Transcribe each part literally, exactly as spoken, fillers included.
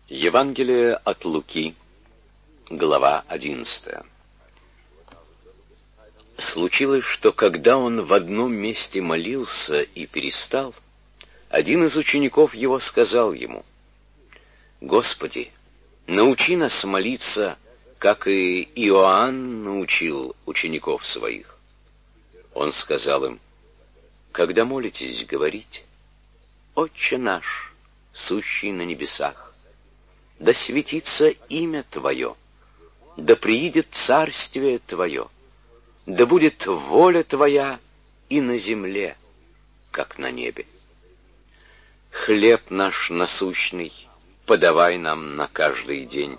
Евангелие от Луки, глава одиннадцатая. Случилось, что когда он в одном месте молился и перестал, один из учеников его сказал ему: «Господи, научи нас молиться, как и Иоанн научил учеников своих». Он сказал им: «Когда молитесь, говорите: Отче наш, сущий на небесах, да светится имя Твое, да приидет царствие Твое, да будет воля Твоя и на земле, как на небе. Хлеб наш насущный подавай нам на каждый день.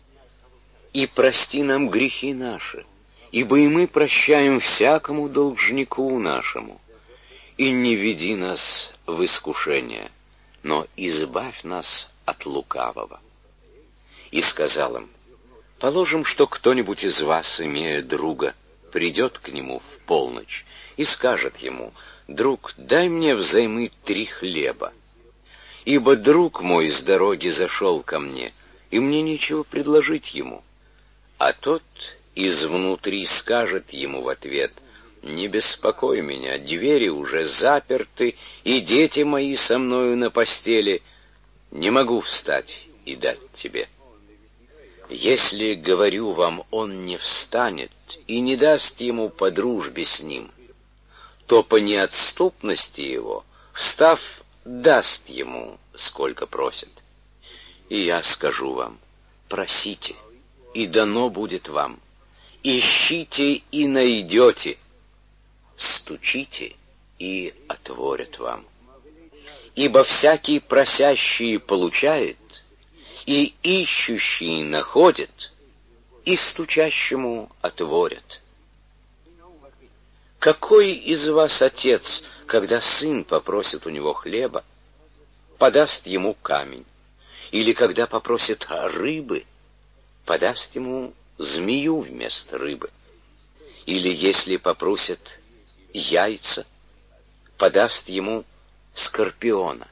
И прости нам грехи наши, ибо и мы прощаем всякому должнику нашему. И не веди нас в искушение, но избавь нас от лукавого». И сказал им: «Положим, что кто-нибудь из вас, имея друга, придет к нему в полночь и скажет ему: друг, дай мне взаймы три хлеба, ибо друг мой с дороги зашел ко мне, и мне нечего предложить ему. А тот изнутри скажет ему в ответ: не беспокой меня, двери уже заперты, и дети мои со мною на постели, не могу встать и дать тебе. Если, говорю вам, он не встанет и не даст ему по дружбе с ним, то по неотступности его, встав, даст ему, сколько просит. И я скажу вам: просите, и дано будет вам, ищите и найдете, стучите и отворят вам. Ибо всякий просящий получает, и ищущий находит, и стучащему отворят. Какой из вас отец, когда сын попросит у него хлеба, подаст ему камень? Или когда попросит рыбы, подаст ему змею вместо рыбы? Или если попросит яйца, подаст ему скорпиона?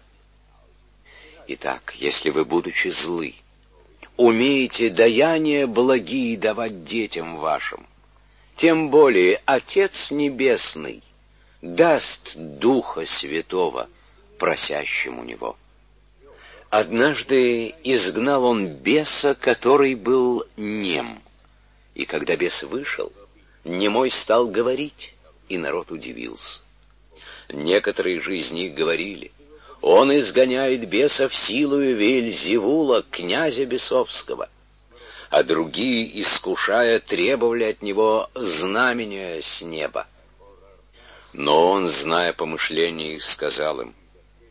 Итак, если вы, будучи злы, умеете даяния благие давать детям вашим, тем более Отец Небесный даст Духа Святого просящему Него. Однажды изгнал он беса, который был нем, и когда бес вышел, немой стал говорить, и народ удивился. Некоторые же из них говорили: он изгоняет бесов силою Веельзевула, князя бесовского. А другие, искушая, требовали от него знамения с неба. Но он, зная помышления их, сказал им: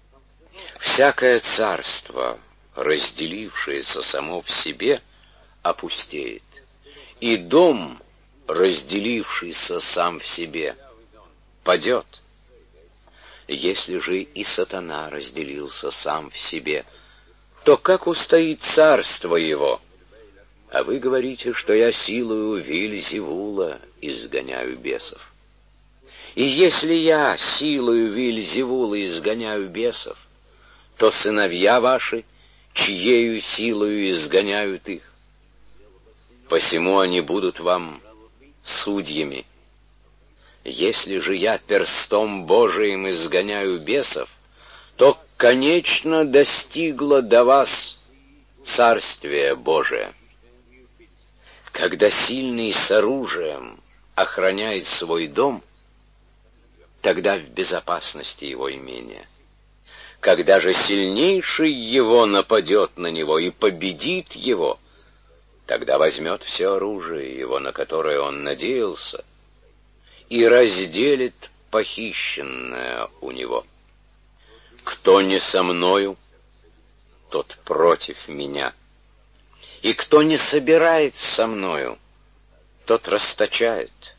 всякое царство, разделившееся само в себе, опустеет, и дом, разделившийся сам в себе, падет. Если же и сатана разделился сам в себе, то как устоит царство его? А вы говорите, что я силою Веельзевула изгоняю бесов. И если я силою Веельзевула изгоняю бесов, то сыновья ваши, чьею силою изгоняют их? Посему они будут вам судьями. Если же я перстом Божиим изгоняю бесов, то, конечно, достигло до вас Царствие Божие. Когда сильный с оружием охраняет свой дом, тогда в безопасности его имения. Когда же сильнейший его нападет на него и победит его, тогда возьмет все оружие его, на которое он надеялся, и разделит похищенное у него. Кто не со мною, тот против меня, и кто не собирает со мною, тот расточает.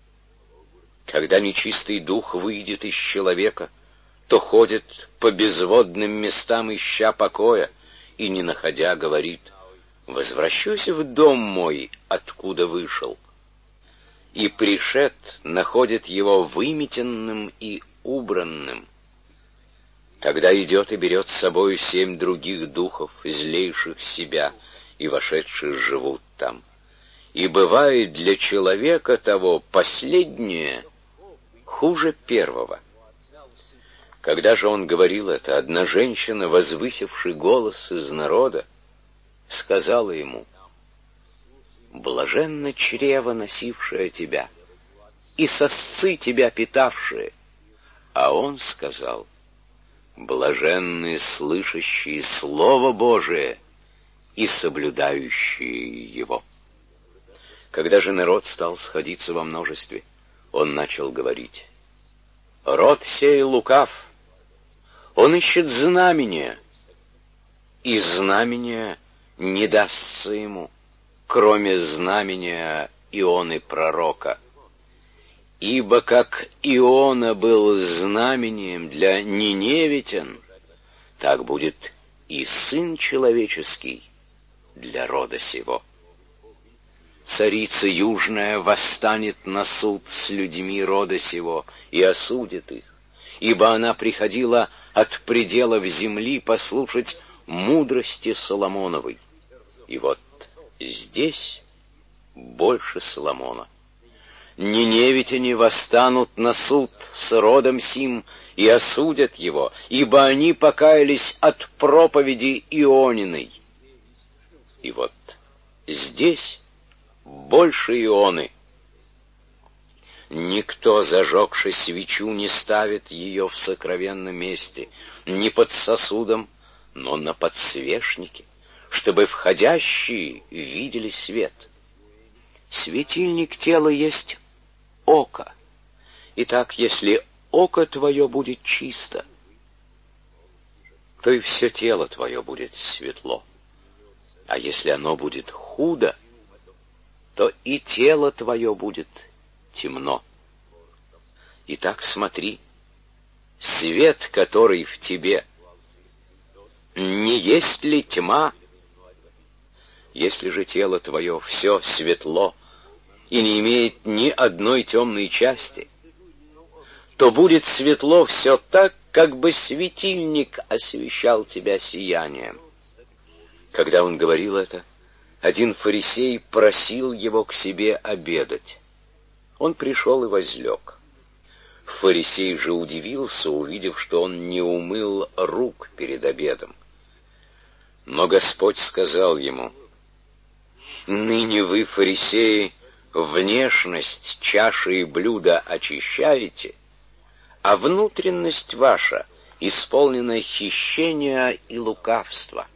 Когда нечистый дух выйдет из человека, то ходит по безводным местам, ища покоя, и, не находя, говорит: возвращусь в дом мой, откуда вышел. И пришед находит его выметенным и убранным. Тогда идет и берет с собою семь других духов, злейших себя, и вошедшие живут там. И бывает для человека того последнее хуже первого. Когда же он говорил это, одна женщина, возвысивший голос из народа, сказала ему: «Блаженно чрево, носившее тебя, и сосцы тебя питавшие». А он сказал: «Блаженны слышащие Слово Божие и соблюдающие его». Когда же народ стал сходиться во множестве, он начал говорить: «Род сей лукав, он ищет знамения, и знамения не дастся ему, кроме знамения Ионы пророка. Ибо как Иона был знамением для ниневитян, так будет и Сын Человеческий для рода сего. Царица Южная восстанет на суд с людьми рода сего и осудит их, ибо она приходила от пределов земли послушать мудрости Соломоновой. И вот здесь больше Соломона. Ниневитяне восстанут на суд с родом сим и осудят его, ибо они покаялись от проповеди Иониной. И вот здесь больше Ионы. Никто, зажегши свечу, не ставит ее в сокровенном месте, не под сосудом, но на подсвечнике, чтобы входящие видели свет. Светильник тела есть око. Итак, если око твое будет чисто, то и все тело твое будет светло. А если оно будет худо, то и тело твое будет темно. Итак, смотри, свет, который в тебе, не есть ли тьма? Если же тело твое все светло и не имеет ни одной темной части, то будет светло все так, как бы светильник освещал тебя сиянием. Когда он говорил это, один фарисей просил его к себе обедать. Он пришел и возлег. Фарисей же удивился, увидев, что он не умыл рук перед обедом. Но Господь сказал ему: «Ныне вы, фарисеи, внешность чаши и блюда очищаете, а внутренность ваша исполнена хищения и лукавства».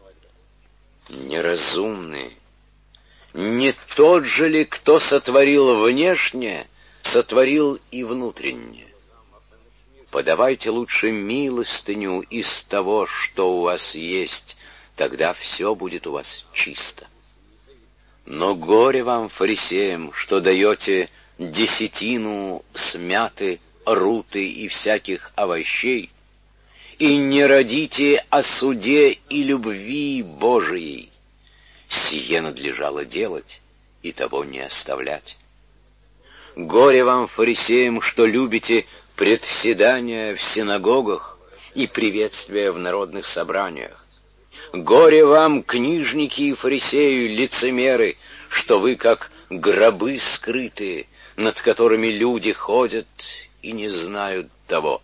Неразумные! Не тот же ли, кто сотворил внешнее, сотворил и внутреннее? Подавайте лучше милостыню из того, что у вас есть, тогда все будет у вас чисто. Но горе вам, фарисеям, что даете десятину с мяты, руты и всяких овощей, и не родите о суде и любви Божией. Сие надлежало делать, и того не оставлять. Горе вам, фарисеям, что любите председания в синагогах и приветствия в народных собраниях. Горе вам, книжники и фарисеи, лицемеры, что вы, как гробы скрытые, над которыми люди ходят и не знают того.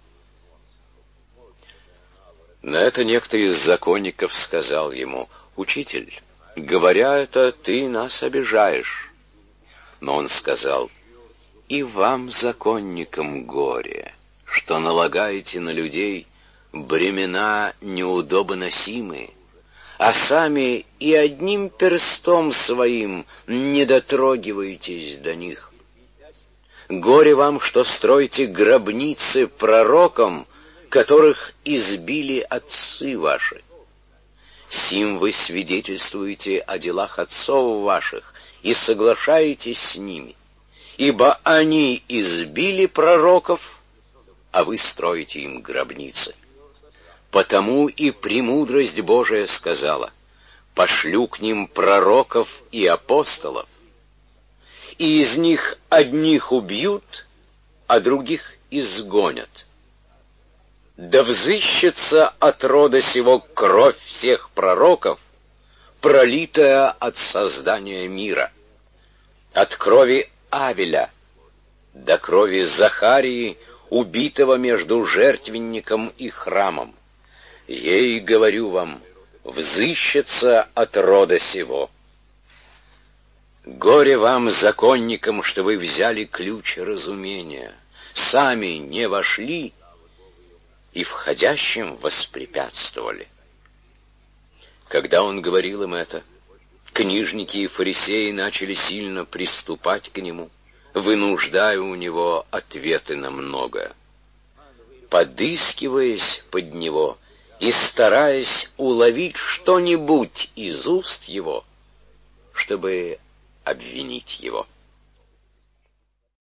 На это некто из законников сказал ему: «Учитель, говоря это, ты нас обижаешь». Но он сказал: «И вам, законникам, горе, что налагаете на людей бремена неудобоносимые, а сами и одним перстом своим не дотрогиваетесь до них. Горе вам, что строите гробницы пророкам, которых избили отцы ваши. Сим вы свидетельствуете о делах отцов ваших и соглашаетесь с ними, ибо они избили пророков, а вы строите им гробницы. Потому и премудрость Божия сказала: пошлю к ним пророков и апостолов, и из них одних убьют, а других изгонят. да взыщется от рода сего кровь всех пророков, пролитая от создания мира, от крови Авеля до крови Захарии, убитого между жертвенником и храмом. Ей, говорю вам, взыщется от рода сего. Горе вам, законникам, что вы взяли ключ разумения, сами не вошли и входящим воспрепятствовали. Когда он говорил им это, книжники и фарисеи начали сильно приступать к нему, вынуждая у него ответы на многое. Подыскиваясь под него и стараясь уловить что-нибудь из уст его, чтобы обвинить его.